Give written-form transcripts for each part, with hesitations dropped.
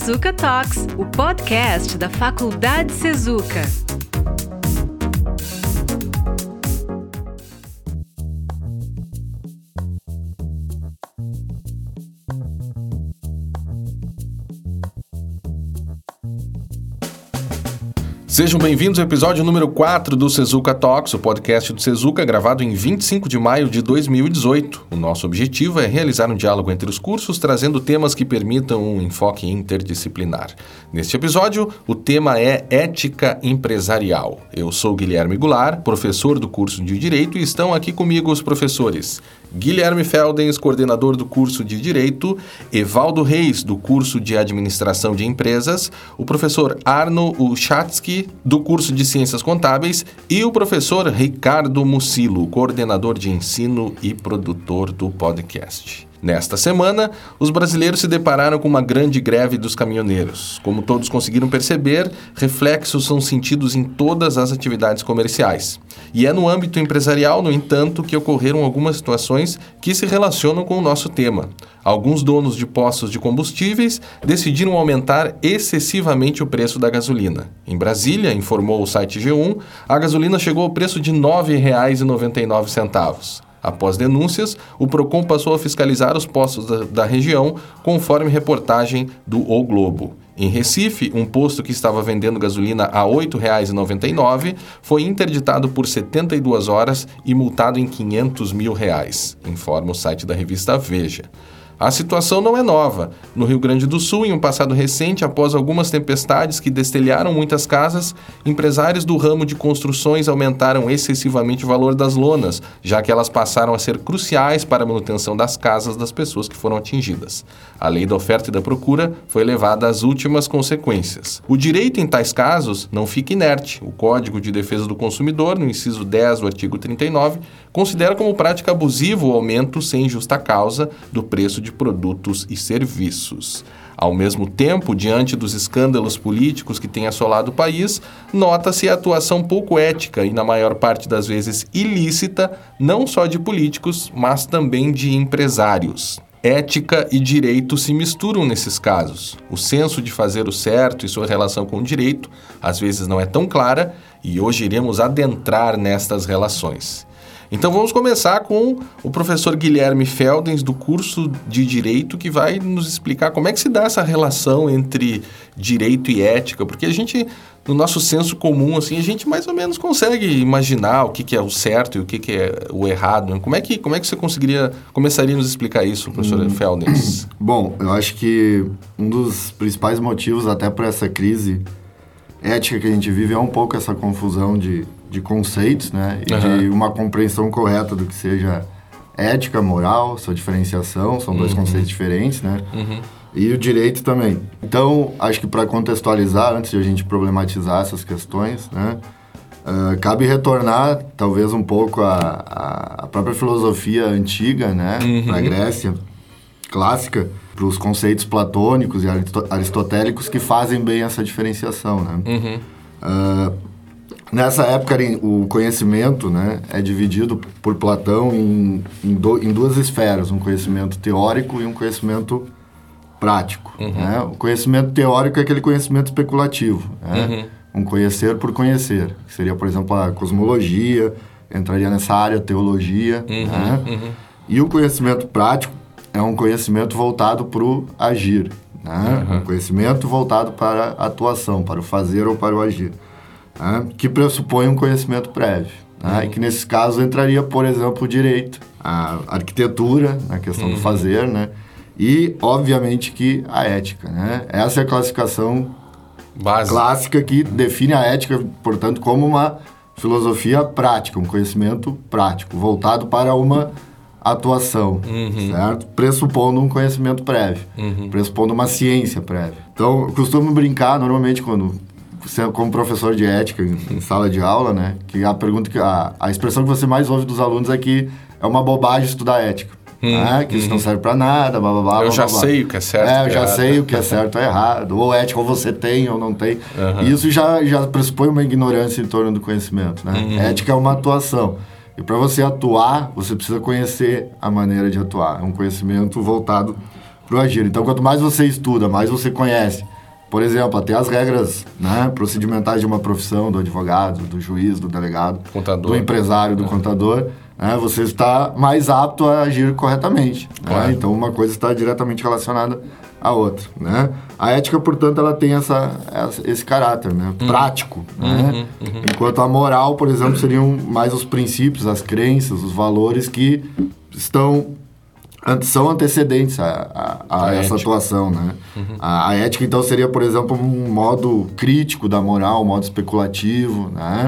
Sezuca Talks, o podcast da Faculdade Sezuca. Sejam bem-vindos ao episódio número 4 do Sezuca Talks, o podcast do Sezuca, gravado em 25 de maio de 2018. O nosso objetivo é realizar um diálogo entre os cursos, trazendo temas que permitam um enfoque interdisciplinar. Neste episódio, o tema é Ética Empresarial. Eu sou Guilherme Goulart, professor do curso de Direito, e estão aqui comigo os professores Guilherme Feldens, coordenador do curso de Direito, Evaldo Reis, do curso de Administração de Empresas, o professor Arno Uchatsky, do curso de Ciências Contábeis, e o professor Ricardo Mucilo, coordenador de ensino e produtor do podcast. Nesta semana, os brasileiros se depararam com uma grande greve dos caminhoneiros. Como todos conseguiram perceber, reflexos são sentidos em todas as atividades comerciais. E é no âmbito empresarial, no entanto, que ocorreram algumas situações que se relacionam com o nosso tema. Alguns donos de postos de combustíveis decidiram aumentar excessivamente o preço da gasolina. Em Brasília, informou o site G1, a gasolina chegou ao preço de R$ 9,99. Após denúncias, o Procon passou a fiscalizar os postos da região, conforme reportagem do O Globo. Em Recife, um posto que estava vendendo gasolina a R$ 8,99 foi interditado por 72 horas e multado em R$ 500 mil, informa o site da revista Veja. A situação não é nova. No Rio Grande do Sul, em um passado recente, após algumas tempestades que destelharam muitas casas, empresários do ramo de construções aumentaram excessivamente o valor das lonas, já que elas passaram a ser cruciais para a manutenção das casas das pessoas que foram atingidas. A lei da oferta e da procura foi levada às últimas consequências. O direito em tais casos não fica inerte. O Código de Defesa do Consumidor, no inciso 10 do artigo 39, considera como prática abusiva o aumento sem justa causa do preço de produtos e serviços. Ao mesmo tempo, diante dos escândalos políticos que têm assolado o país, nota-se a atuação pouco ética e, na maior parte das vezes, ilícita, não só de políticos, mas também de empresários. Ética e direito se misturam nesses casos. O senso de fazer o certo e sua relação com o direito, às vezes, não é tão clara, e hoje iremos adentrar nestas relações. Então vamos começar com o professor Guilherme Feldens, do curso de Direito, que vai nos explicar como é que se dá essa relação entre direito e ética, porque a gente, no nosso senso comum, assim, a gente mais ou menos consegue imaginar o que é o certo e o que é o errado. Como é que você começaria a nos explicar isso, professor Feldens? Bom, eu acho que um dos principais motivos até para essa crise ética que a gente vive é um pouco essa confusão de conceitos, né? E de uma compreensão correta do que seja ética, moral, sua diferenciação, são dois conceitos diferentes, né? E o direito também. Então, acho que para contextualizar, antes de a gente problematizar essas questões, né? Cabe retornar, talvez, um pouco a própria filosofia antiga, né? Para a Grécia clássica, para os conceitos platônicos e aristotélicos que fazem bem essa diferenciação, né? Nessa época, o conhecimento, né, é dividido por Platão em duas esferas, um conhecimento teórico e um conhecimento prático. Né? O conhecimento teórico é aquele conhecimento especulativo, né? Um conhecer por conhecer, que seria, por exemplo, a cosmologia, entraria nessa área, teologia. Né? E o conhecimento prático é um conhecimento voltado para o agir, né? Um conhecimento voltado para a atuação, para o fazer ou para o agir. Que pressupõe um conhecimento prévio. E que, nesse caso, entraria, por exemplo, o direito, a arquitetura, a questão do fazer, né? E, obviamente, que a ética. Né? Essa é a classificação clássica que define a ética, portanto, como uma filosofia prática, um conhecimento prático, voltado para uma atuação, certo? Pressupondo um conhecimento prévio, pressupondo uma ciência prévia. Então, eu costumo brincar, normalmente, como professor de ética em sala de aula, né? Que a pergunta, a expressão que você mais ouve dos alunos é que é uma bobagem estudar ética. Né? Que isso não serve pra nada, blá, blá, blá. Eu já sei o que é certo. Eu já sei o que é certo ou errado. Ou ética, ou você tem ou não tem. E isso já pressupõe uma ignorância em torno do conhecimento, né? Ética é uma atuação. E para você atuar, você precisa conhecer a maneira de atuar. É um conhecimento voltado para o agir. Então, quanto mais você estuda, mais você conhece por exemplo, até as regras, né, procedimentais de uma profissão, do advogado, do juiz, do delegado, contador, do empresário, do contador, né, você está mais apto a agir corretamente. Claro. Né? Então, uma coisa está diretamente relacionada à outra. Né? A ética, portanto, ela tem esse caráter, né, prático. Né? Enquanto a moral, por exemplo, seriam mais os princípios, as crenças, os valores que são antecedentes a essa atuação, né? A ética, então, seria, por exemplo, um modo crítico da moral, um modo especulativo, né?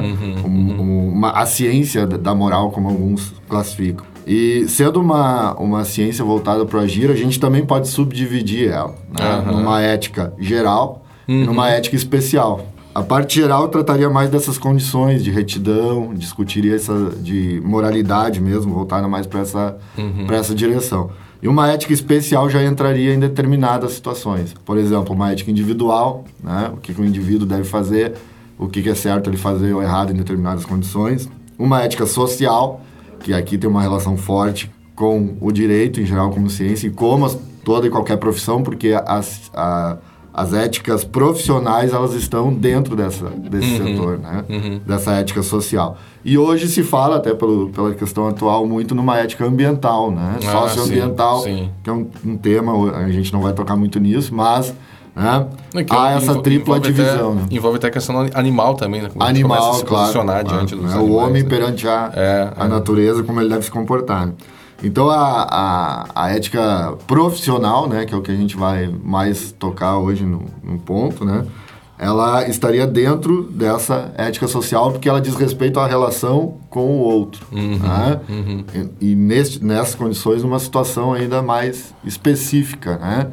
A ciência da moral, como alguns classificam. E sendo uma ciência voltada para o agir, a gente também pode subdividir ela, né? Numa ética geral e numa ética especial. A parte geral trataria mais dessas condições de retidão, discutiria de moralidade mesmo, voltada mais para essa direção. E uma ética especial já entraria em determinadas situações. Por exemplo, uma ética individual, né? O que o indivíduo deve fazer, o que é certo ele fazer ou errado em determinadas condições. Uma ética social, que aqui tem uma relação forte com o direito em geral como ciência e como toda e qualquer profissão, porque as éticas profissionais, elas estão dentro desse setor, né? Dessa ética social. E hoje se fala, até pela questão atual, muito numa ética ambiental, né? Socioambiental, sim. Que é um tema, a gente não vai tocar muito nisso, mas né? Há essa tripla divisão. Envolve até a questão animal também, né? Como animal, a se posicionar diante dos animais, o homem perante a natureza, como ele deve se comportar, né? Então, a ética profissional, né, que é o que a gente vai mais tocar hoje no ponto, né, ela estaria dentro dessa ética social porque ela diz respeito à relação com o outro. Né? E nessas condições, numa situação ainda mais específica. Né?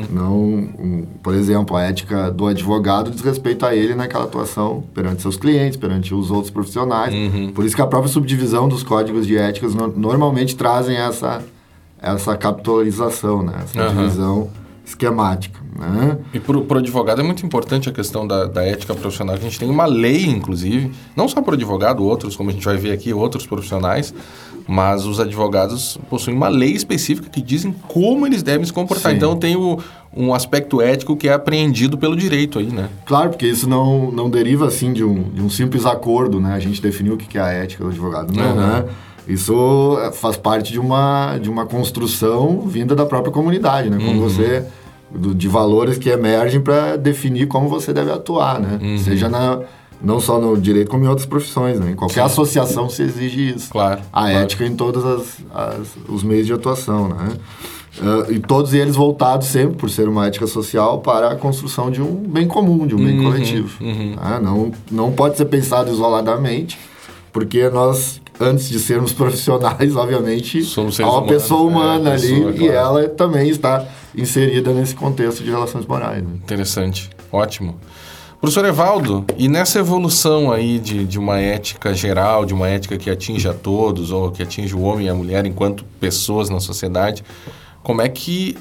Por exemplo, a ética do advogado diz respeito a ele naquela atuação perante seus clientes, perante os outros profissionais. Por isso que a própria subdivisão dos códigos de éticas normalmente trazem essa capitalização, né? Essa divisão esquemática. Né? E para o advogado é muito importante a questão da ética profissional. A gente tem uma lei, inclusive, não só para o advogado, outros, como a gente vai ver aqui, outros profissionais, mas os advogados possuem uma lei específica que dizem como eles devem se comportar. Sim. Então tem um aspecto ético que é apreendido pelo direito aí, né? Claro, porque isso não deriva assim de um simples acordo, né? A gente definiu o que é a ética do advogado, né? Isso faz parte de uma construção vinda da própria comunidade, né? Como de valores que emergem para definir como você deve atuar, né? Seja não só no direito, como em outras profissões, né? Em qualquer associação se exige isso. Claro. A ética em todos os meios de atuação, né? E todos eles voltados sempre, por ser uma ética social, para a construção de um bem comum, de um bem coletivo. Né? Não pode ser pensado isoladamente, porque nós, antes de sermos profissionais, obviamente, há uma pessoa humana ali, claro. E ela também está inserida nesse contexto de relações morais. Né? Interessante, ótimo. Professor Evaldo, e nessa evolução aí de uma ética geral, de uma ética que atinge a todos, ou que atinge o homem e a mulher enquanto pessoas na sociedade, como é que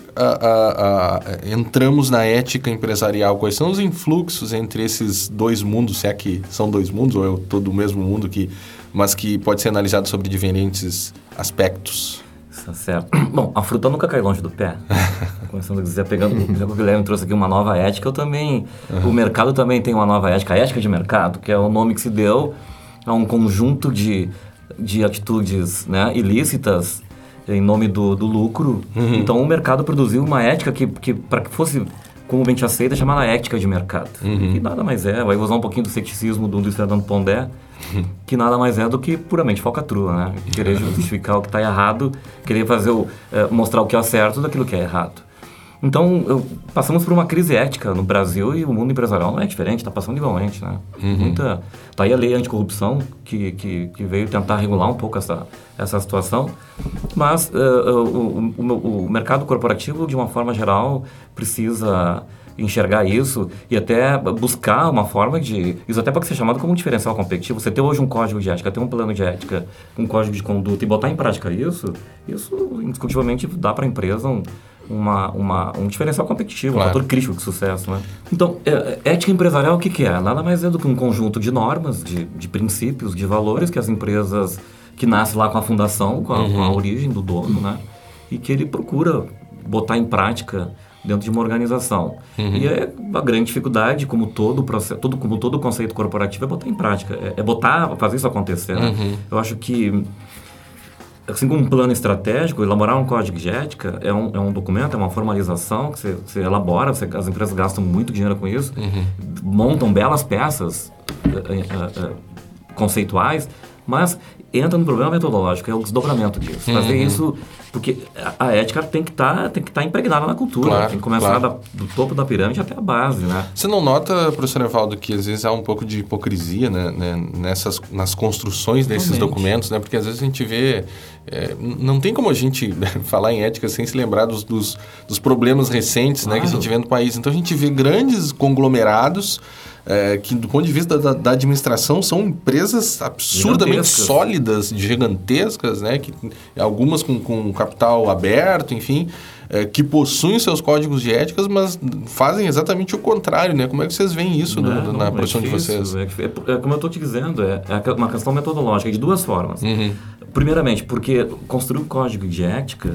entramos na ética empresarial? Quais são os influxos entre esses dois mundos, se é que são dois mundos, ou é todo o mesmo mundo, mas que pode ser analisado sobre diferentes aspectos? Certo. Bom, a fruta nunca cai longe do pé. Começando a dizer, pegando o Guilherme trouxe aqui uma nova ética, eu também... O mercado também tem uma nova ética, a ética de mercado, que é o nome que se deu a um conjunto de atitudes, né, ilícitas em nome do lucro. Então, o mercado produziu uma ética que para que fosse comumente aceita, chamada ética de mercado. Que nada mais vai usar um pouquinho do ceticismo do Luiz Fernando Pondé, que nada mais é do que puramente falcatrua, né? Querer justificar o que está errado, querer mostrar o que é certo daquilo que é errado. Então, passamos por uma crise ética no Brasil e o mundo empresarial não é diferente, está passando igualmente, né? Tá aí a lei anticorrupção que veio tentar regular um pouco essa situação, mas o mercado corporativo, de uma forma geral, precisa enxergar isso e até buscar uma forma de... Isso até pode ser chamado como um diferencial competitivo. Você ter hoje um código de ética, ter um plano de ética, um código de conduta e botar em prática isso indiscutivelmente dá para a empresa um diferencial competitivo, claro. Um fator crítico de sucesso, né? Então, ética empresarial o que é? Nada mais é do que um conjunto de normas, de princípios, de valores que as empresas, que nasce lá com a fundação, com a origem do dono, né? E que ele procura botar em prática dentro de uma organização. E a grande dificuldade, como todo conceito corporativo, é botar em prática, fazer isso acontecer. Né? Eu acho que, assim como um plano estratégico, elaborar um código de ética é um documento, é uma formalização que você elabora, as empresas gastam muito dinheiro com isso, montam belas peças conceituais, mas entra no problema metodológico, é o desdobramento disso. Fazer isso, porque a ética tem que estar impregnada na cultura, Claro, tem que começar claro. do topo da pirâmide até a base, né? Você não nota, professor Evaldo, que às vezes há um pouco de hipocrisia, né, nas construções desses Totalmente. documentos, né? Porque às vezes a gente vê... não tem como a gente falar em ética sem se lembrar dos problemas recentes, né, que a gente vê no país. Então a gente vê grandes conglomerados que, do ponto de vista da administração, são empresas absurdamente sólidas, gigantescas, né? Que, algumas com capital aberto, enfim, que possuem seus códigos de éticas, mas fazem exatamente o contrário, né? Como é que vocês veem isso na profissão de vocês? Como eu estou te dizendo, é uma questão metodológica de duas formas. Primeiramente, porque construir um código de ética,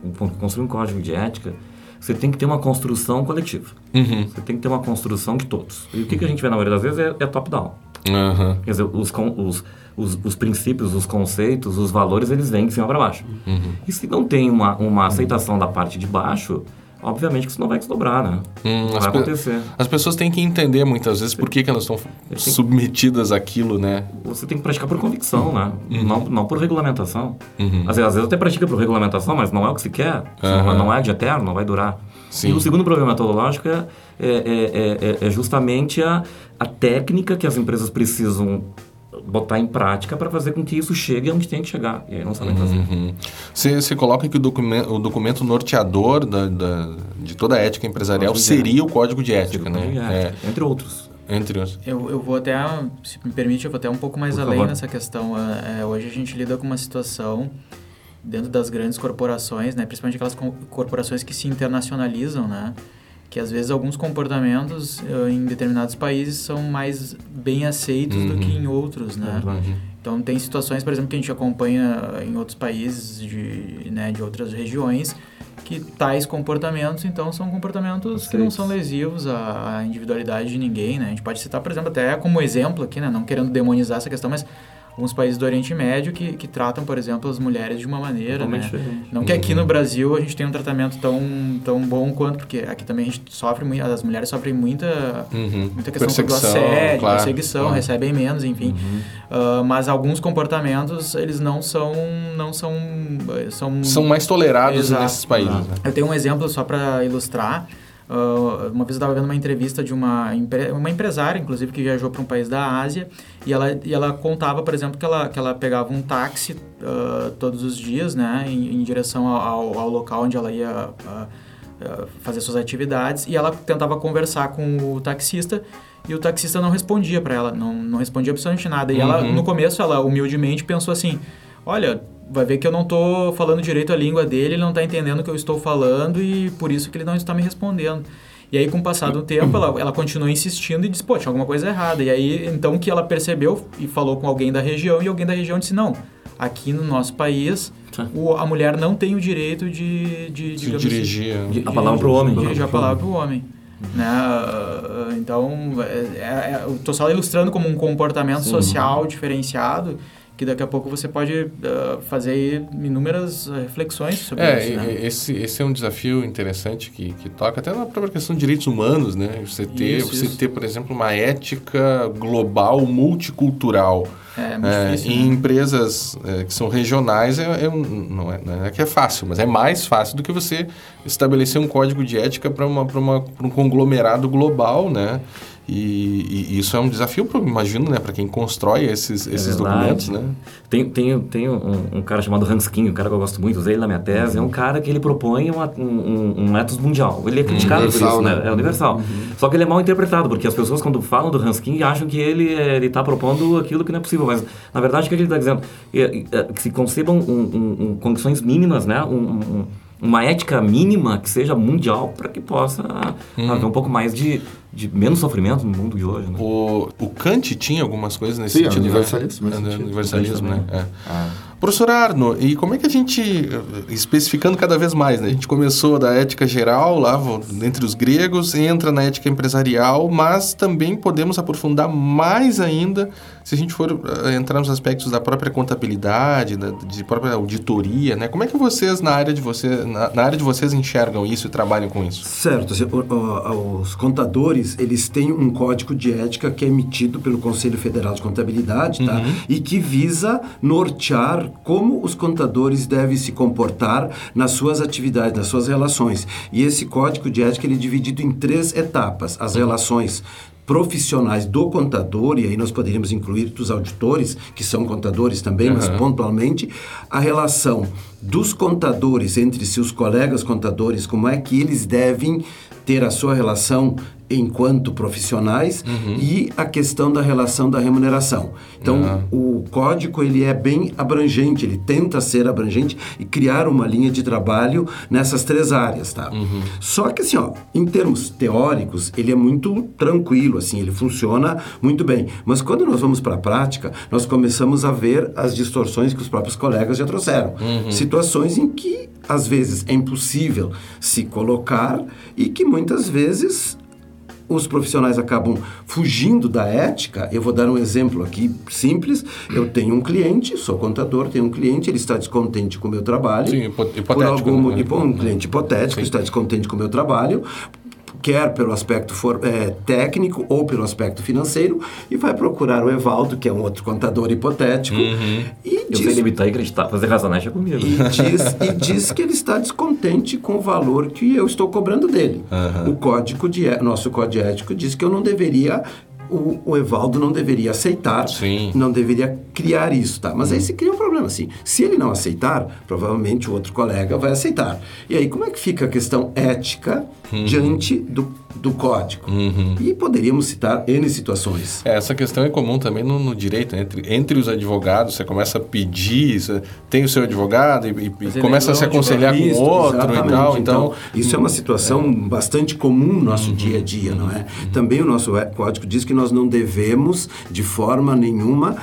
você tem que ter uma construção coletiva. Você tem que ter uma construção de todos. E o que a gente vê na maioria das vezes é top-down. Quer dizer, os princípios, os conceitos, os valores, eles vêm de cima para baixo. E se não tem uma aceitação da parte de baixo, obviamente que isso não vai desdobrar, né? Não vai acontecer. As pessoas têm que entender muitas vezes por que elas estão submetidas àquilo, né? Você tem que praticar por convicção, né? Não por regulamentação. Às vezes até pratica por regulamentação, mas não é o que se quer. Não é de eterno, não vai durar. Sim. E o segundo problema metodológico é justamente a técnica que as empresas precisam botar em prática para fazer com que isso chegue onde tem que chegar. E aí não sabem fazer. Você coloca que o documento norteador de toda a ética empresarial seria o Código de Ética, né? Entre outros. Entre outros. Eu vou até, se me permite, eu vou até um pouco mais além nessa questão. Hoje a gente lida com uma situação dentro das grandes corporações, né? Principalmente aquelas corporações que se internacionalizam, né? Que às vezes alguns comportamentos em determinados países são mais bem aceitos do que em outros, né? Então tem situações, por exemplo, que a gente acompanha em outros países de outras regiões, que tais comportamentos, então, são comportamentos que não são lesivos à individualidade de ninguém, né? A gente pode citar, por exemplo, até como exemplo aqui, né? Não querendo demonizar essa questão, mas alguns países do Oriente Médio que tratam, por exemplo, as mulheres de uma maneira, né? Não que aqui no Brasil a gente tenha um tratamento tão bom quanto, porque aqui também a gente sofre muito, as mulheres sofrem muita questão do assédio, perseguição, recebem menos, enfim. Mas alguns comportamentos, eles são mais tolerados nesses países. Né? Eu tenho um exemplo só para ilustrar. Uma vez eu estava vendo uma entrevista de uma empresária, inclusive, que viajou para um país da Ásia, e ela contava, por exemplo, que ela pegava um táxi todos os dias, né, em direção ao local onde ela ia fazer suas atividades, e ela tentava conversar com o taxista, e o taxista não respondia para ela, não respondia absolutamente nada. E ela, no começo, ela humildemente pensou assim, olha, vai ver que eu não estou falando direito a língua dele, ele não está entendendo o que eu estou falando e por isso que ele não está me respondendo. E aí, com o passar do tempo, ela continuou insistindo e disse, pô, tinha alguma coisa errada. E aí, então, que ela percebeu e falou com alguém da região, e alguém da região disse, não, aqui no nosso país, a mulher não tem o direito de dirigir a palavra para o homem. Dirigir a palavra para o homem. Né? Então, eu estou só ilustrando como um comportamento social diferenciado, que daqui a pouco você pode fazer inúmeras reflexões sobre isso. Né? Esse é um desafio interessante que toca até na própria questão de direitos humanos, né? Você ter, por exemplo, uma ética global multicultural. É muito difícil, em empresas que são regionais, não é que é fácil, mas é mais fácil do que você estabelecer um código de ética para um conglomerado global, né? E isso é um desafio, imagino, né, para quem constrói esses documentos, né? Tem um cara chamado Hans King, um cara que eu gosto muito, usei ele na minha tese, é um cara que ele propõe um ethos mundial. Ele é criticado por isso, né? É universal. Só que ele é mal interpretado, porque as pessoas, quando falam do Hans King, acham que ele está propondo aquilo que não é possível. Mas, na verdade, o que ele está dizendo? Que se concebam condições mínimas, né? Uma ética mínima que seja mundial para que possa haver um pouco mais de menos sofrimento no mundo de hoje. Né? O Kant tinha algumas coisas nesse sentido. Universalismo. Universalismo, né? Professor Arno, e como é que a gente, especificando cada vez mais, né? A gente começou da ética geral, lá entre os gregos, entra na ética empresarial, mas também podemos aprofundar mais ainda se a gente for entrar nos aspectos da própria contabilidade, de própria auditoria, né? Como é que vocês, na área de vocês, enxergam isso e trabalham com isso? Certo. Os contadores, eles têm um código de ética que é emitido pelo Conselho Federal de Contabilidade, tá? E que visa nortear como os contadores devem se comportar nas suas atividades, nas suas relações. E esse código de ética ele é dividido em 3 etapas. As relações profissionais do contador, e aí nós poderíamos incluir dos auditores, que são contadores também, mas pontualmente, a relação dos contadores entre seus colegas contadores, como é que eles devem ter a sua relação enquanto profissionais e a questão da relação da remuneração. Então, o código ele é bem abrangente, ele tenta ser abrangente e criar uma linha de trabalho nessas 3 áreas, tá? Só que assim, em termos teóricos, ele é muito tranquilo, assim, ele funciona muito bem. Mas quando nós vamos para a prática, nós começamos a ver as distorções que os próprios colegas já trouxeram. Situações em que, às vezes, é impossível se colocar e que muitas vezes os profissionais acabam fugindo da ética. Eu vou dar um exemplo aqui simples. Eu tenho um cliente, sou contador, tenho um cliente, ele está descontente com o meu trabalho. Sim, hipotético. Por algum motivo, um cliente hipotético está descontente com o meu trabalho, quer pelo aspecto técnico ou pelo aspecto financeiro, e vai procurar o Evaldo, que é um outro contador hipotético, e eu sei limitar e acreditar, fazer razonagem comigo. E diz que ele está descontente com o valor que eu estou cobrando dele. O código nosso código ético diz que eu não deveria... O Evaldo não deveria aceitar, não deveria criar isso, tá? Mas aí se cria um problema, assim. Se ele não aceitar, provavelmente o outro colega vai aceitar. E aí, como é que fica a questão ética diante do código? E poderíamos citar N situações. Essa questão é comum também no direito, entre os advogados. Você começa a pedir, você tem o seu advogado e começa a se aconselhar com o outro e tal. Então, isso é uma situação bastante comum no nosso dia a dia, não é? Também o nosso código diz que nós não devemos, de forma nenhuma,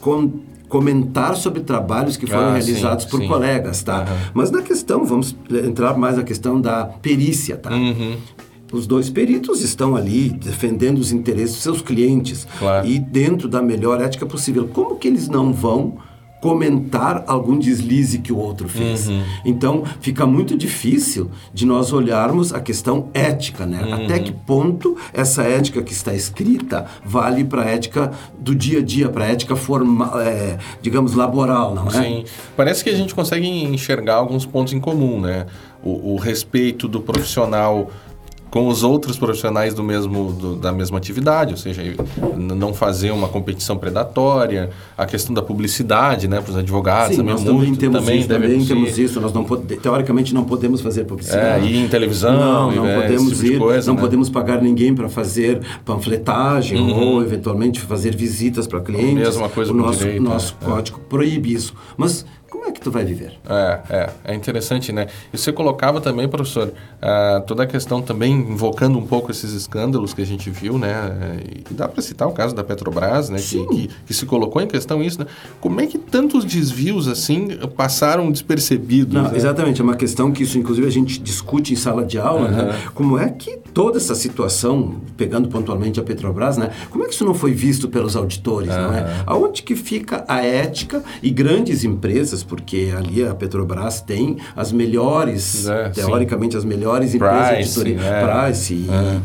comentar sobre trabalhos que foram realizados por colegas, tá? Mas na questão, vamos entrar mais na questão da perícia, tá? Os 2 peritos estão ali defendendo os interesses dos seus clientes e dentro da melhor ética possível. Como que eles não vão comentar algum deslize que o outro fez? Então, fica muito difícil de nós olharmos a questão ética, né? Até que ponto essa ética que está escrita vale para a ética do dia a dia, para a ética formal, digamos, laboral, não é? Sim. Parece que a gente consegue enxergar alguns pontos em comum, né? O respeito do profissional com os outros profissionais da mesma atividade, ou seja, não fazer uma competição predatória, a questão da publicidade, né, para os advogados. Sim, nós também temos isso, nós teoricamente não podemos fazer publicidade. Ir em televisão, não podemos ir, não podemos pagar ninguém para fazer panfletagem ou eventualmente fazer visitas para clientes. Mesma coisa o nosso código proíbe isso. Mas como é que tu vai viver? É interessante, né? E você colocava também, professor, toda a questão também invocando um pouco esses escândalos que a gente viu, né? E dá para citar o caso da Petrobras, né? Que se colocou em questão isso, né? Como é que tantos desvios, assim, passaram despercebidos? Não, exatamente, é uma questão que isso, inclusive, a gente discute em sala de aula, né? Como é que toda essa situação, pegando pontualmente a Petrobras, né? Como é que isso não foi visto pelos auditores, não é? Aonde que fica a ética e grandes empresas, porque ali a Petrobras tem as melhores, teoricamente, as melhores empresas de auditoria, Price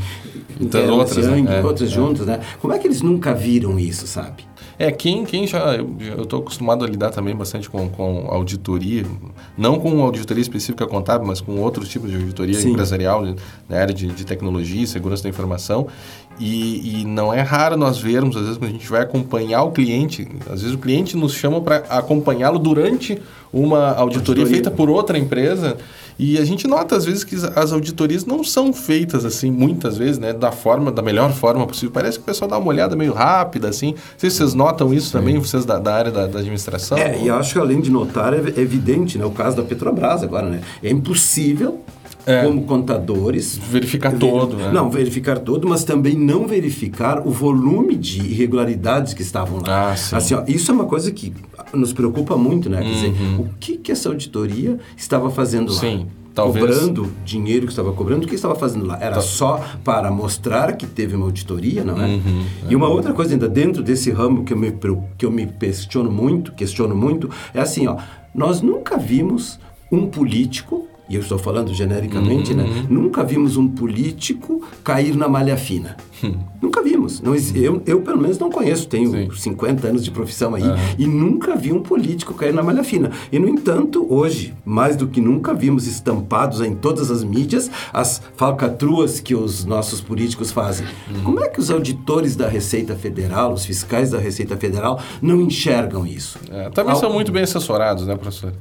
e outras juntas, né? Como é que eles nunca viram isso, sabe? Quem já... Eu estou acostumado a lidar também bastante com auditoria, não com auditoria específica contábil, mas com outros tipos de auditoria empresarial, na área de tecnologia e segurança da informação. E não é raro nós vermos, às vezes, quando a gente vai acompanhar o cliente, às vezes o cliente nos chama para acompanhá-lo durante uma auditoria feita por outra empresa, e a gente nota, às vezes, que as auditorias não são feitas, assim, muitas vezes, né, da melhor forma possível. Parece que o pessoal dá uma olhada meio rápida, assim. Não sei se vocês notam isso também, vocês da área da administração. E acho que, além de notar, é evidente, né, o caso da Petrobras agora, né? É impossível como contadores. Verificar todo, né? Não, verificar todo, mas também não verificar o volume de irregularidades que estavam lá. Sim. Assim, isso é uma coisa que nos preocupa muito, né? Quer dizer, o que essa auditoria estava fazendo lá? Sim. Talvez... Cobrando dinheiro que estava cobrando, o que estava fazendo lá? Era só para mostrar que teve uma auditoria, não é? E uma outra coisa ainda dentro desse ramo que eu me questiono muito, é assim, ó, nós nunca vimos um político, e eu estou falando genericamente, né? Nunca vimos um político cair na malha fina. Nunca vimos. Não, eu, pelo menos, não conheço. Tenho 50 anos de profissão aí e nunca vi um político cair na malha fina. E, no entanto, hoje, mais do que nunca, vimos estampados em todas as mídias as falcatruas que os nossos políticos fazem. Como é que os auditores da Receita Federal, os fiscais da Receita Federal, não enxergam isso? Também são muito bem assessorados, né, professor?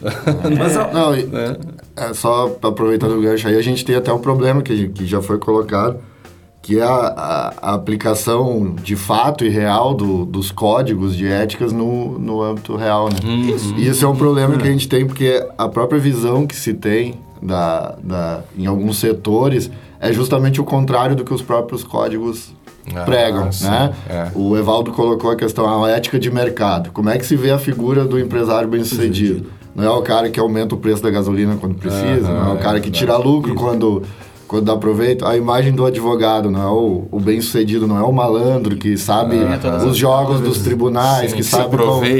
Mas, só aproveitando o gancho aí, a gente tem até um problema que já foi colocado, que é a aplicação de fato e real dos códigos de éticas no âmbito real, né? Isso é um problema que a gente tem, porque a própria visão que se tem em alguns setores é justamente o contrário do que os próprios códigos pregam, né? O Evaldo colocou a questão, a ética de mercado. Como é que se vê a figura do empresário bem-sucedido? Não é o cara que aumenta o preço da gasolina quando precisa, não é o cara que tira lucro quando dá proveito. A imagem do advogado, não é o bem-sucedido, não é o malandro que sabe os jogos dos tribunais, que sabe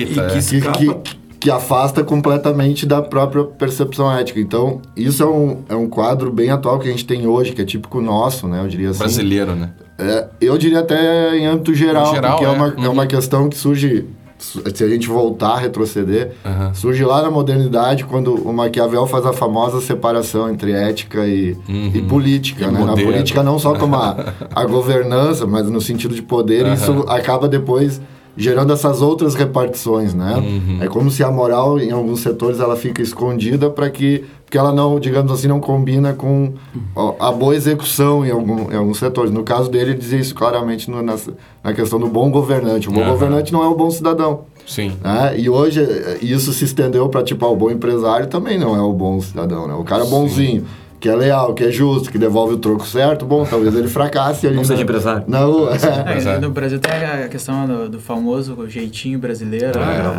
que afasta completamente da própria percepção ética. Então, isso é um quadro bem atual que a gente tem hoje, que é típico nosso, né? Eu diria assim. Brasileiro, né? Eu diria até em âmbito geral, porque é uma questão que surge, se a gente voltar a retroceder, surge lá na modernidade, quando o Maquiavel faz a famosa separação entre ética e política, né? Na política não só como a governança, mas no sentido de poder, isso acaba depois gerando essas outras repartições, né? É como se a moral, em alguns setores, ela fica escondida porque ela não, digamos assim, não combina com a boa execução em alguns setores. No caso dele, ele dizia isso claramente na questão do bom governante. O bom governante não é o bom cidadão. Sim. Né? E hoje, isso se estendeu para, o bom empresário também não é o bom cidadão, né? O cara bonzinho, que é leal, que é justo, que devolve o troco certo, bom, talvez ele fracasse ali. Não seja empresário. Não, no Brasil tem a questão do famoso jeitinho brasileiro,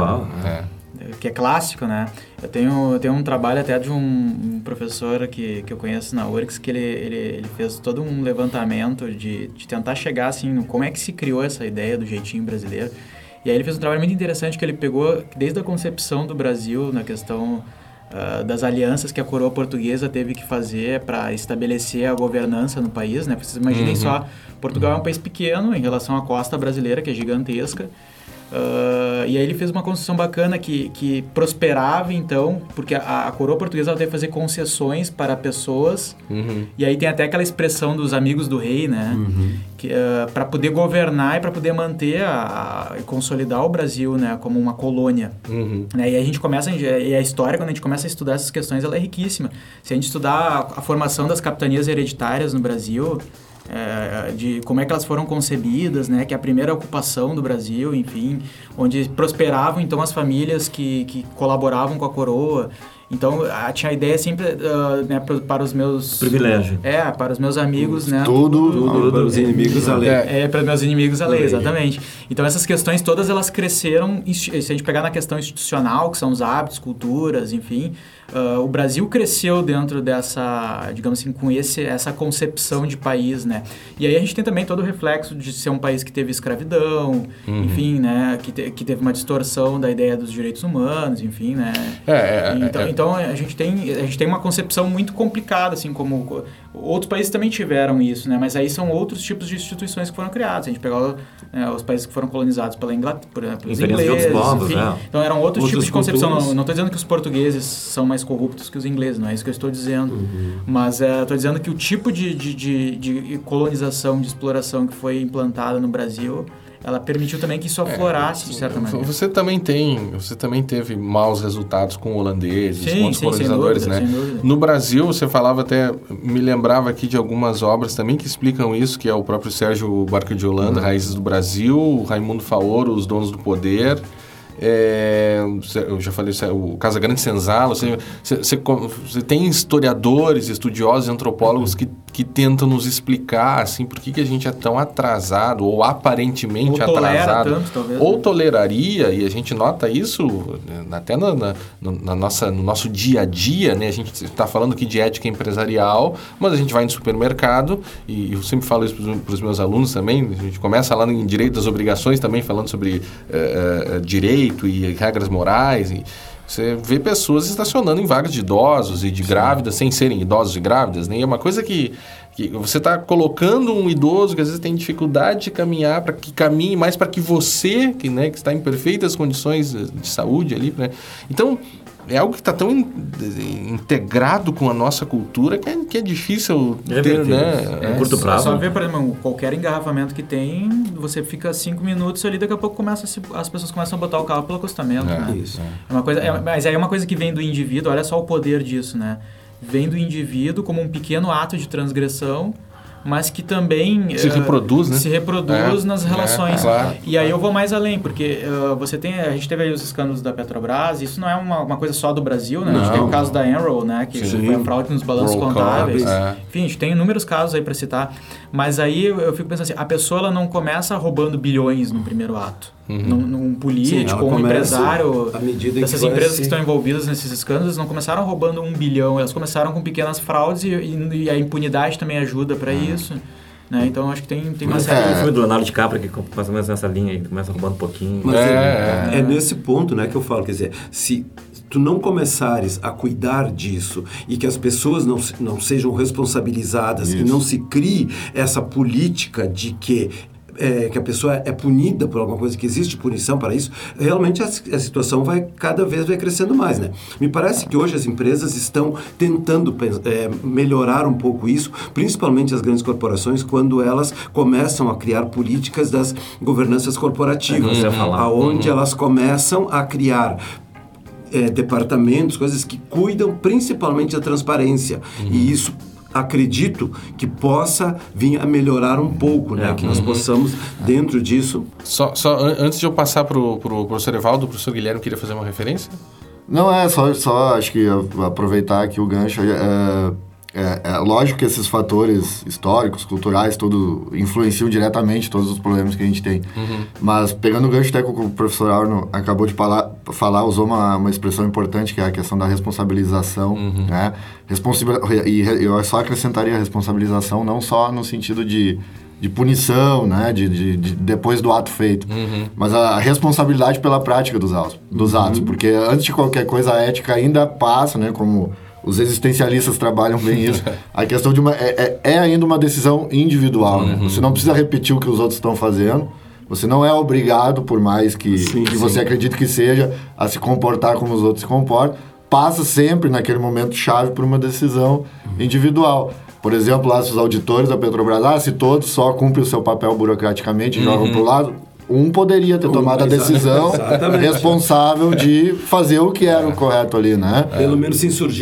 que é clássico, né? Eu tenho um trabalho até de um professor que eu conheço na URGS, que ele fez todo um levantamento de tentar chegar, assim, como é que se criou essa ideia do jeitinho brasileiro. E aí ele fez um trabalho muito interessante que ele pegou desde a concepção do Brasil na questão das alianças que a coroa portuguesa teve que fazer para estabelecer a governança no país, né? Vocês imaginem só, Portugal é um país pequeno em relação à costa brasileira, que é gigantesca. E aí ele fez uma construção bacana que prosperava, então, porque a coroa portuguesa ela teve que fazer concessões para pessoas, e aí tem até aquela expressão dos amigos do rei, né? Para poder governar e para poder manter e consolidar o Brasil, né, como uma colônia. Né? E a gente começa, e a história, quando a gente começa a estudar essas questões, ela é riquíssima. Se a gente estudar a formação das capitanias hereditárias no Brasil, de como é que elas foram concebidas, né, que é a primeira ocupação do Brasil, enfim, onde prosperavam então as famílias que colaboravam com a coroa. Então, tinha a ideia sempre, né, para os meus... Privilégio. Para os meus amigos, né? Tudo para os inimigos a lei. Para os meus inimigos a lei, exatamente. Então, essas questões todas, elas cresceram, se a gente pegar na questão institucional, que são os hábitos, culturas, enfim, o Brasil cresceu dentro dessa, digamos assim, com essa concepção de país, né? E aí a gente tem também todo o reflexo de ser um país que teve escravidão, enfim, né? Que teve uma distorção da ideia dos direitos humanos, enfim, né? Então a gente tem uma concepção muito complicada, assim, como outros países também tiveram isso, né? Mas aí são outros tipos de instituições que foram criadas. A gente pegou os países que foram colonizados pela Inglaterra, pelos ingleses, povos, enfim. né? Então eram outros tipos de concepção. culturas. Não estou dizendo que os portugueses são mais corruptos que os ingleses, não é isso que eu estou dizendo. Mas estou dizendo que o tipo de colonização, de exploração que foi implantada no Brasil, ela permitiu também que isso aflorasse, de certa maneira. Você também teve maus resultados com holandeses, com outros colonizadores, sem dúvida, né? sem dúvida. No Brasil, você falava até, me lembrava aqui de algumas obras também que explicam isso, que é o próprio Sérgio Buarque de Holanda, Raízes do Brasil, Raimundo Faoro, Os Donos do Poder, eu já falei, o Casagrande Senzala, você tem historiadores, estudiosos, antropólogos que tentam nos explicar assim, por que a gente é tão atrasado, ou aparentemente atrasado, tanto, talvez, ou toleraria, e a gente nota isso até no nosso dia a dia, né? A gente está falando aqui de ética empresarial, mas a gente vai no supermercado, e eu sempre falo isso para os meus alunos também, a gente começa lá em Direito das Obrigações também, falando sobre direito e regras morais, e você vê pessoas estacionando em vagas de idosos e de grávidas, sem serem idosos e grávidas, né? É uma coisa que você está colocando um idoso que às vezes tem dificuldade de caminhar, para que caminhe mais para que você, que está em perfeitas condições de saúde ali, né? Então, é algo que está tão integrado com a nossa cultura que é difícil ter, né? Em curto prazo. Só ver, por exemplo, qualquer engarrafamento que tem, você fica 5 minutos ali, daqui a pouco as pessoas começam a botar o carro pelo acostamento, né? Isso. É uma coisa, mas aí é uma coisa que vem do indivíduo, olha só o poder disso, né? Vem do indivíduo como um pequeno ato de transgressão, mas que também se reproduz, né? Se reproduz nas relações. Claro. E aí eu vou mais além, porque a gente teve aí os escândalos da Petrobras, isso não é uma coisa só do Brasil, né? A gente tem o caso da Enroll, né? Que foi a fraude nos balanços contábeis. Enfim, a gente tem inúmeros casos aí para citar, mas aí eu fico pensando assim, a pessoa ela não começa roubando bilhões no primeiro ato. Um político ou um empresário dessas empresas que estão envolvidas nesses escândalos não começaram roubando 1 bilhão, elas começaram com pequenas fraudes e a impunidade também ajuda para isso, né? Então acho que tem uma série. O filme do Leonardo DiCaprio que começa mais nessa linha aí, começa roubando um pouquinho. Mas é nesse ponto, né, que eu falo, quer dizer, se tu não começares a cuidar disso e que as pessoas não sejam responsabilizadas e não se crie essa política de que a pessoa é punida por alguma coisa, que existe punição para isso, realmente a situação cada vez vai crescendo mais, né? Me parece que hoje as empresas estão tentando melhorar um pouco isso, principalmente as grandes corporações, quando elas começam a criar políticas das governanças corporativas, aonde elas começam a criar departamentos, coisas que cuidam principalmente da transparência. E isso acredito que possa vir a melhorar um pouco, né? Que nós possamos, dentro disso... Só antes de eu passar para o professor Evaldo, o professor Guilherme queria fazer uma referência? Não, só acho que aproveitar aqui o gancho. É lógico que esses fatores históricos, culturais, tudo influenciam diretamente todos os problemas que a gente tem. Mas pegando o gancho até que o professor Arno acabou de falar, usou uma expressão importante, que é a questão da responsabilização, né? E eu só acrescentaria a responsabilização não só no sentido de punição, né? de depois do ato feito, mas a responsabilidade pela prática dos atos, porque antes de qualquer coisa a ética ainda passa, né? Como os existencialistas trabalham bem isso. A questão de ainda uma decisão individual, né? Você não precisa repetir o que os outros estão fazendo. Você não é obrigado, por mais que você acredite que seja, a se comportar como os outros se comportam. Passa sempre, naquele momento chave, por uma decisão individual. Por exemplo, lá, se os auditores da Petrobras, se todos só cumprem o seu papel burocraticamente e jogam para o lado, um poderia ter tomado a decisão responsável de fazer o que era o correto ali, né? Pelo menos se insurgir.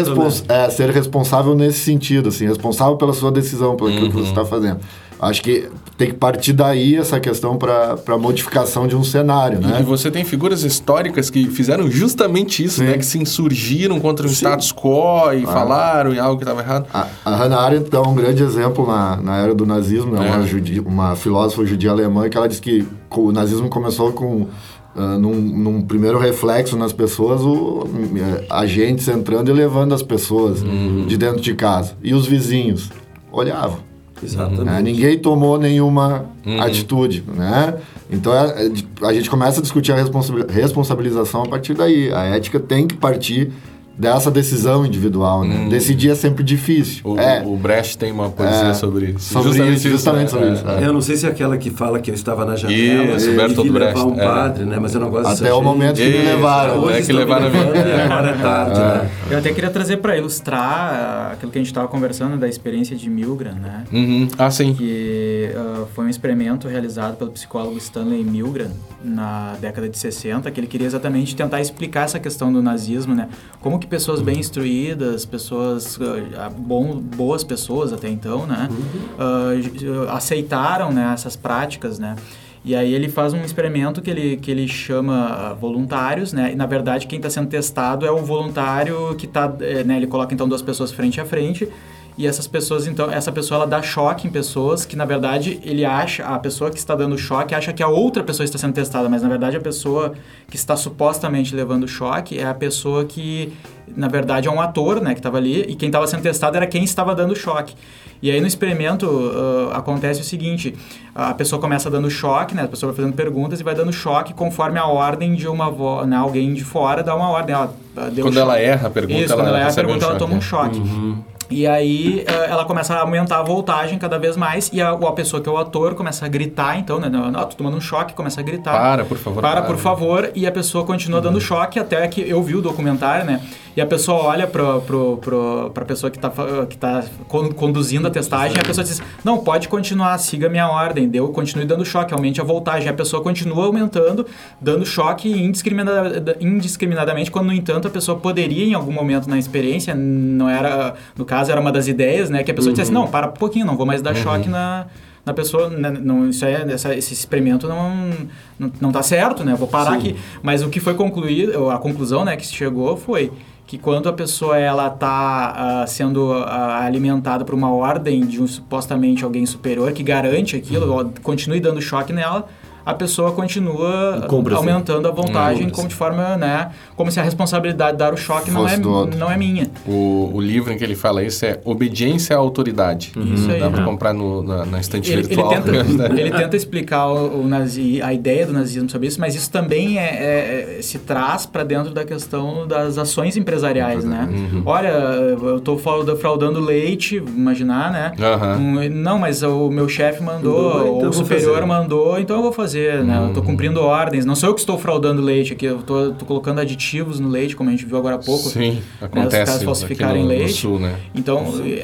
Ser responsável nesse sentido, assim, responsável pela sua decisão, pelo que você está fazendo. Acho que tem que partir daí essa questão para modificação de um cenário, né? E você tem figuras históricas que fizeram justamente isso, né? Que se insurgiram contra o status quo e falaram em algo que estava errado. A Hannah Arendt dá um grande exemplo na era do nazismo, né? Uma filósofa judia alemã, que ela diz que o nazismo começou com... num primeiro reflexo nas pessoas, agentes entrando e levando as pessoas de dentro de casa. E os vizinhos olhavam. Exatamente. Ninguém tomou nenhuma atitude, né? Então a gente começa a discutir a responsabilização a partir daí. A ética tem que partir dessa decisão individual, né? Decidir é sempre difícil. O Brecht tem uma poesia sobre isso. Justamente sobre isso. Eu não sei se é aquela que fala que eu estava na janela e vi levar um padre, né? Mas eu não gosto até o momento que me levaram. Que levaram a mim. Agora é tarde, né? Eu até queria trazer para ilustrar aquilo que a gente estava conversando da experiência de Milgram, né? Sim. Que foi um experimento realizado pelo psicólogo Stanley Milgram na década de 60, que ele queria exatamente tentar explicar essa questão do nazismo, né? Como que pessoas bem instruídas, pessoas boas pessoas até então, né? Aceitaram, né, essas práticas, né? E aí ele faz um experimento que ele chama voluntários, né? E na verdade quem está sendo testado é o voluntário que está, né? Ele coloca então 2 pessoas frente a frente e essas pessoas, então, essa pessoa ela dá choque em pessoas que na verdade a pessoa que está dando choque acha que a outra pessoa está sendo testada, mas na verdade a pessoa que está supostamente levando choque é a pessoa que na verdade é um ator, né? Que estava ali e quem estava sendo testado era quem estava dando choque. E aí no experimento acontece o seguinte, a pessoa começa dando choque, né? A pessoa vai fazendo perguntas e vai dando choque conforme a ordem de uma voz, né? Alguém de fora dá uma ordem. Quando ela erra a pergunta, isso, quando ela erra a pergunta, ela toma um choque. E aí ela começa a aumentar a voltagem cada vez mais e a pessoa que é o ator começa a gritar, então, né? Tô tomando um choque, começa a gritar. Para, por favor. Para, por favor. E a pessoa continua dando choque até que eu vi o documentário, né? E a pessoa olha pra pessoa que tá conduzindo a testagem e a pessoa diz, não, pode continuar, siga a minha ordem, continue dando choque, aumente a voltagem. A pessoa continua aumentando, dando choque indiscriminadamente, quando, no entanto, a pessoa poderia, em algum momento na experiência, não era, no caso, era uma das ideias, né? Que a pessoa dissesse, não, para um pouquinho, não vou mais dar choque na pessoa, não, esse experimento não tá certo, né? Vou parar aqui. Mas o que foi concluído, a conclusão, né, que se chegou foi que quando a pessoa ela está sendo alimentada por uma ordem de supostamente alguém superior que garante aquilo, continue dando choque nela, a pessoa continua aumentando a voltagem como de forma, né, como se a responsabilidade de dar o choque não é minha. O livro em que ele fala isso é Obediência à Autoridade. Isso aí. Dá para comprar na estante virtual. Ele tenta explicar a ideia do nazismo sobre isso, mas isso também se traz para dentro da questão das ações empresariais, né? Olha, eu estou fraudando leite, imaginar, né? Não, mas o meu chefe mandou, ou o superior mandou, então eu vou fazer. Né? Eu estou cumprindo ordens. Não sou eu que estou fraudando leite aqui. Eu estou colocando aditivos no leite, como a gente viu agora há pouco. Sim, acontece. Né? Os caras falsificarem leite. No sul, né? Então,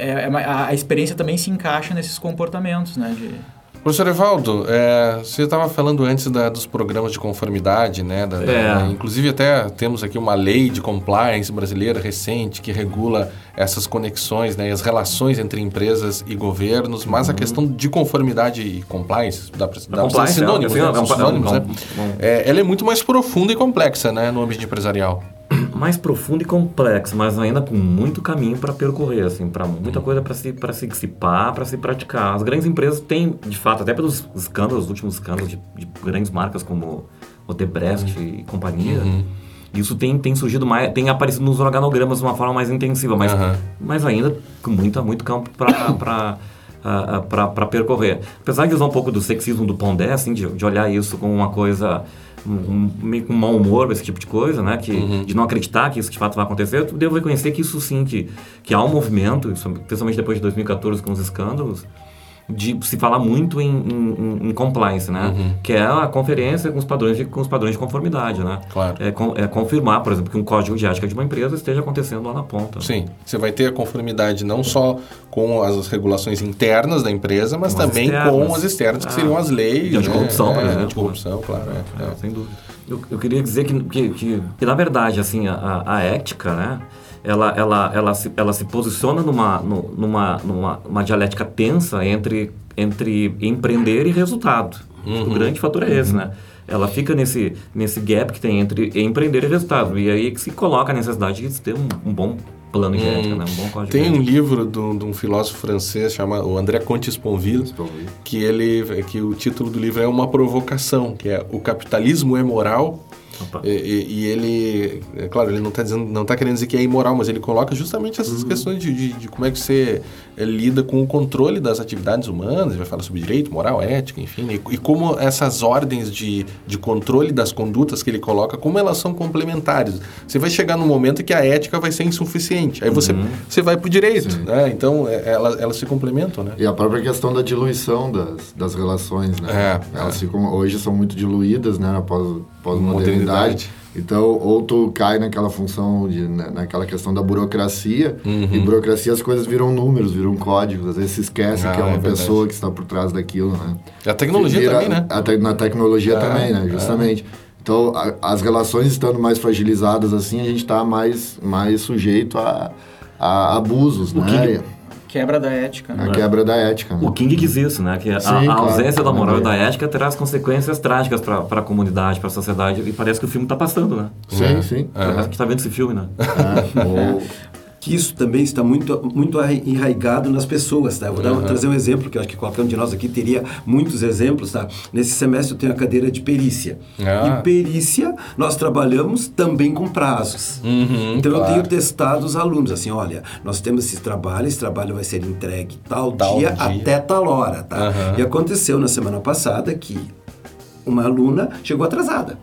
a experiência também se encaixa nesses comportamentos, né? Professor Evaldo, você estava falando antes dos programas de conformidade, né? Inclusive até temos aqui uma lei de compliance brasileira recente que regula essas conexões, né? E as relações entre empresas e governos, mas a questão de conformidade e compliance, dá para ser sinônimos, né? Ela é muito mais profunda e complexa, né? No ambiente empresarial. Mais profundo e complexo, mas ainda com muito caminho para percorrer, assim, para muita coisa para se dissipar, para se praticar. As grandes empresas têm, de fato, até pelos escândalos, os últimos escândalos de grandes marcas como Odebrecht e companhia, isso tem surgido mais, tem aparecido nos organogramas de uma forma mais intensiva, mas ainda com muito campo para percorrer. Apesar de usar um pouco do sexismo do Pondé, assim, de olhar isso como uma coisa meio com mau humor, esse tipo de coisa, né? De não acreditar que isso de fato vai acontecer, eu devo reconhecer que isso sim, que há um movimento, principalmente depois de 2014 com os escândalos, de se falar muito em compliance, né? Que é a conferência com os padrões de conformidade, né? Claro. É confirmar, por exemplo, que um código de ética de uma empresa esteja acontecendo lá na ponta. Sim, você vai ter a conformidade não só com as regulações internas da empresa, mas também com as externas, que seriam as leis. De anticorrupção, por exemplo. Anticorrupção, claro. Sem dúvida. Eu queria dizer que na verdade, assim, a ética, né? Ela se posiciona numa dialética tensa entre empreender e resultado. O grande fator é esse, né? Ela fica nesse gap que tem entre empreender e resultado. E aí que se coloca a necessidade de ter um bom plano de ética, né? Um bom código Tem de ética. um livro de um filósofo francês chamado o André Comte-Sponville, que o título do livro é uma provocação, que é O Capitalismo é Moral. E ele, é claro, ele não está querendo dizer que é imoral, mas ele coloca justamente essas questões de como é que você lida com o controle das atividades humanas. Ele vai falar sobre direito, moral, ética, enfim, e como essas ordens de controle das condutas que ele coloca, como elas são complementares. Você vai chegar num momento que a ética vai ser insuficiente, aí você vai para o direito, né? Então elas se complementam, né? E a própria questão da diluição das relações, né? Elas hoje são muito diluídas, né? Pós-modernidade. Então, ou tu cai naquela função, naquela questão da burocracia, e burocracia as coisas viram números, viram códigos, às vezes se esquece que é uma pessoa que está por trás daquilo, né? E a tecnologia também, né? Na tecnologia também, né? Justamente. Então, as relações estando mais fragilizadas assim, a gente está mais sujeito a abusos, né? Quebra da ética. A quebra da ética. Né? O King quis isso, né? Que a ausência da moral e da ética traz consequências trágicas para a comunidade, para a sociedade. E parece que o filme está passando, né? Sim. Parece que está vendo esse filme, né? Que isso também está muito enraizado nas pessoas, tá? Eu vou trazer um exemplo, que eu acho que qualquer um de nós aqui teria muitos exemplos, tá? Nesse semestre eu tenho a cadeira de perícia. E perícia, nós trabalhamos também com prazos. Então eu tenho testado os alunos, assim, olha, nós temos esse trabalho vai ser entregue tal dia até tal hora, tá? E aconteceu na semana passada que uma aluna chegou atrasada.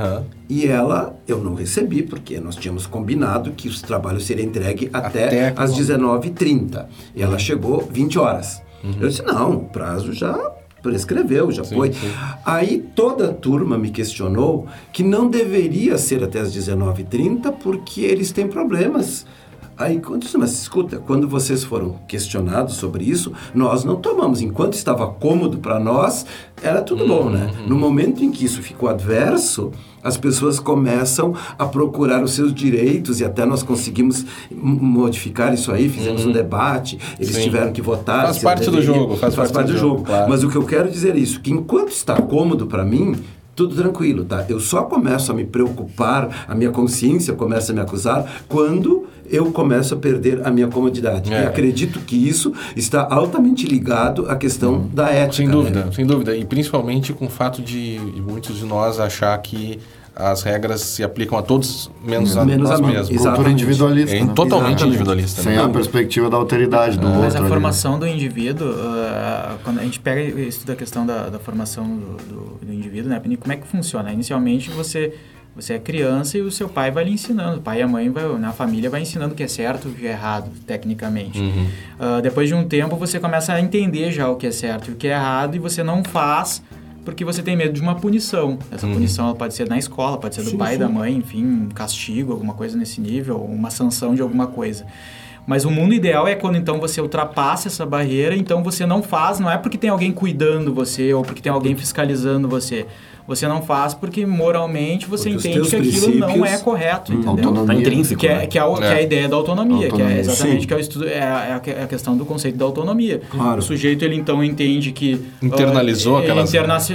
E eu não recebi, porque nós tínhamos combinado que os trabalhos seriam entregues até às 19h30. E ela chegou 20 horas. Eu disse, não, o prazo já prescreveu, já foi. Sim. Aí toda a turma me questionou que não deveria ser até às 19h30 porque eles têm problemas. Aí, mas escuta, quando vocês foram questionados sobre isso, nós não tomamos. Enquanto estava cômodo para nós, era tudo bom, né? No momento em que isso ficou adverso, as pessoas começam a procurar os seus direitos e até nós conseguimos modificar isso aí, fizemos um debate, eles tiveram que votar. Faz parte do jogo. Faz parte do jogo. Claro. Mas o que eu quero dizer é isso, que enquanto está cômodo para mim, tudo tranquilo, tá? Eu só começo a me preocupar, a minha consciência começa a me acusar quando eu começo a perder a minha comodidade. E acredito que isso está altamente ligado à questão da ética. Sem dúvida. E principalmente com o fato de muitos de nós achar que as regras se aplicam a todos, menos a nós mesmos. Cultura individualista. Totalmente individualista. Sem a perspectiva da alteridade do outro. Mas a formação do indivíduo, quando a gente pega e estuda a questão da formação do indivíduo, né? Como é que funciona? Inicialmente você é criança e o seu pai vai lhe ensinando. O pai e a mãe, a família vai ensinando o que é certo e o que é errado, tecnicamente. Depois de um tempo, você começa a entender já o que é certo e o que é errado e você não faz porque você tem medo de uma punição. Essa punição ela pode ser na escola, pode ser do pai e da mãe, enfim, um castigo, alguma coisa nesse nível, uma sanção de alguma coisa. Mas o mundo ideal é quando então você ultrapassa essa barreira, então você não faz, não é porque tem alguém cuidando você ou porque tem alguém fiscalizando você. Você não faz porque moralmente você entende que aquilo não é correto, entendeu? Está intrínseco. Que é a ideia da autonomia, que é exatamente que é o estudo, é a questão do conceito da autonomia. Claro. O sujeito ele então entende que internalizou aquelas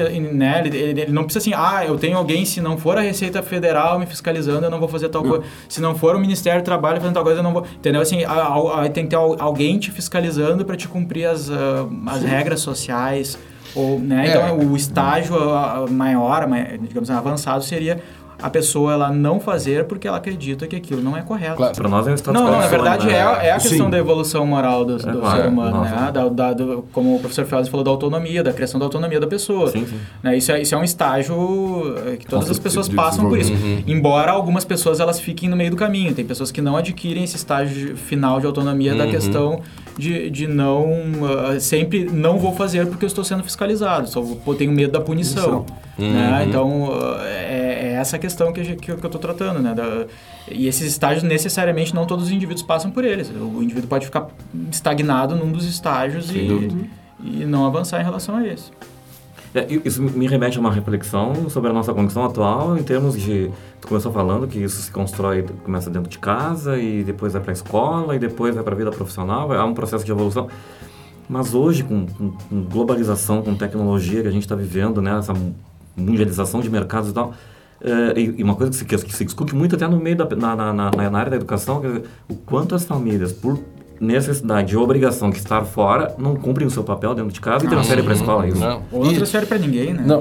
né, ele não precisa assim, eu tenho alguém, se não for a Receita Federal me fiscalizando, eu não vou fazer tal coisa. Se não for o Ministério do Trabalho fazendo tal coisa, eu não vou, entendeu? Assim, tem que ter alguém te fiscalizando para te cumprir as regras sociais. Né? Então, o estágio maior, digamos avançado, seria a pessoa ela não fazer porque ela acredita que aquilo não é correto. Claro. Para nós é um status quo. Não, na verdade é a questão da evolução moral do ser humano, né? Como o professor Félix falou, da autonomia, da criação da autonomia da pessoa. Sim. Né? Isso é um estágio que todas as pessoas passam por isso. Embora algumas pessoas elas fiquem no meio do caminho. Tem pessoas que não adquirem esse estágio final de autonomia da questão de não... sempre não vou fazer porque eu estou sendo fiscalizado. Só tenho medo da punição. Né? Então, é essa questão que eu estou tratando, né? E esses estágios, necessariamente, não todos os indivíduos passam por eles. O indivíduo pode ficar estagnado num dos estágios e não avançar em relação a esse. Isso me remete a uma reflexão sobre a nossa condição atual, em termos de... Tu começou falando que isso se constrói, começa dentro de casa, e depois vai para a escola, e depois vai para a vida profissional, é um processo de evolução. Mas hoje, com globalização, com tecnologia que a gente está vivendo, né? Mundialização de mercados e tal, e uma coisa que se discute muito até no meio na área da educação, o quanto as famílias, por necessidade ou obrigação de estar fora, não cumprem o seu papel dentro de casa e transferem para a escola isso. Ou não transfere para ninguém, né?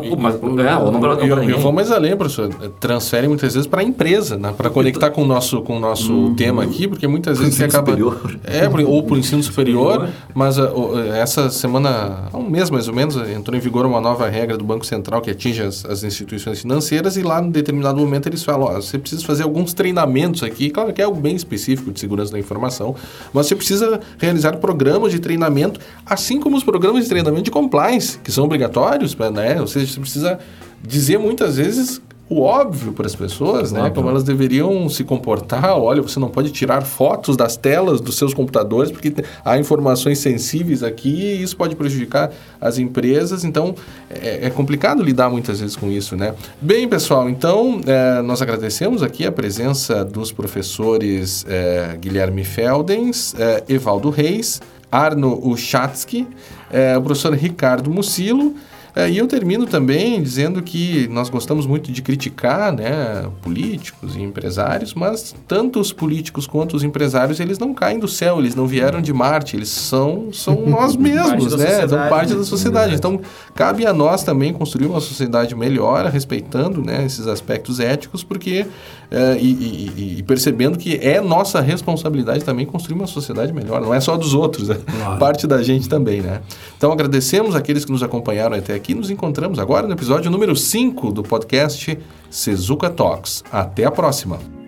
Eu vou mais além, professor. Transfere muitas vezes para a empresa, né? Para conectar com o nosso tema aqui, porque muitas vezes você acaba... ou para o ensino superior, mas essa semana, há um mês mais ou menos, entrou em vigor uma nova regra do Banco Central que atinge as instituições financeiras e lá, em determinado momento, eles falam, você precisa fazer alguns treinamentos aqui, claro que é algo bem específico de segurança da informação, mas você precisa realizar programas de treinamento, assim como os programas de treinamento de compliance, que são obrigatórios, né? Ou seja, você precisa dizer muitas vezes o óbvio para as pessoas, né? Como elas deveriam se comportar. Olha, você não pode tirar fotos das telas dos seus computadores, porque há informações sensíveis aqui e isso pode prejudicar as empresas. Então, é complicado lidar muitas vezes com isso, né? Bem, pessoal, então, nós agradecemos aqui a presença dos professores Guilherme Feldens, Evaldo Reis, Arno Uchatsky, o professor Ricardo Mucilo. E eu termino também dizendo que nós gostamos muito de criticar, né, políticos e empresários, mas tanto os políticos quanto os empresários, eles não caem do céu, eles não vieram de Marte, eles são nós mesmos, né? São parte da sociedade. Então, cabe a nós também construir uma sociedade melhor, respeitando, né, esses aspectos éticos, porque e percebendo que é nossa responsabilidade também construir uma sociedade melhor, não é só dos outros, é parte da gente também, né? Então, agradecemos aqueles que nos acompanharam até aqui. Nos encontramos agora no episódio número 5 do podcast Sezuka Talks. Até a próxima!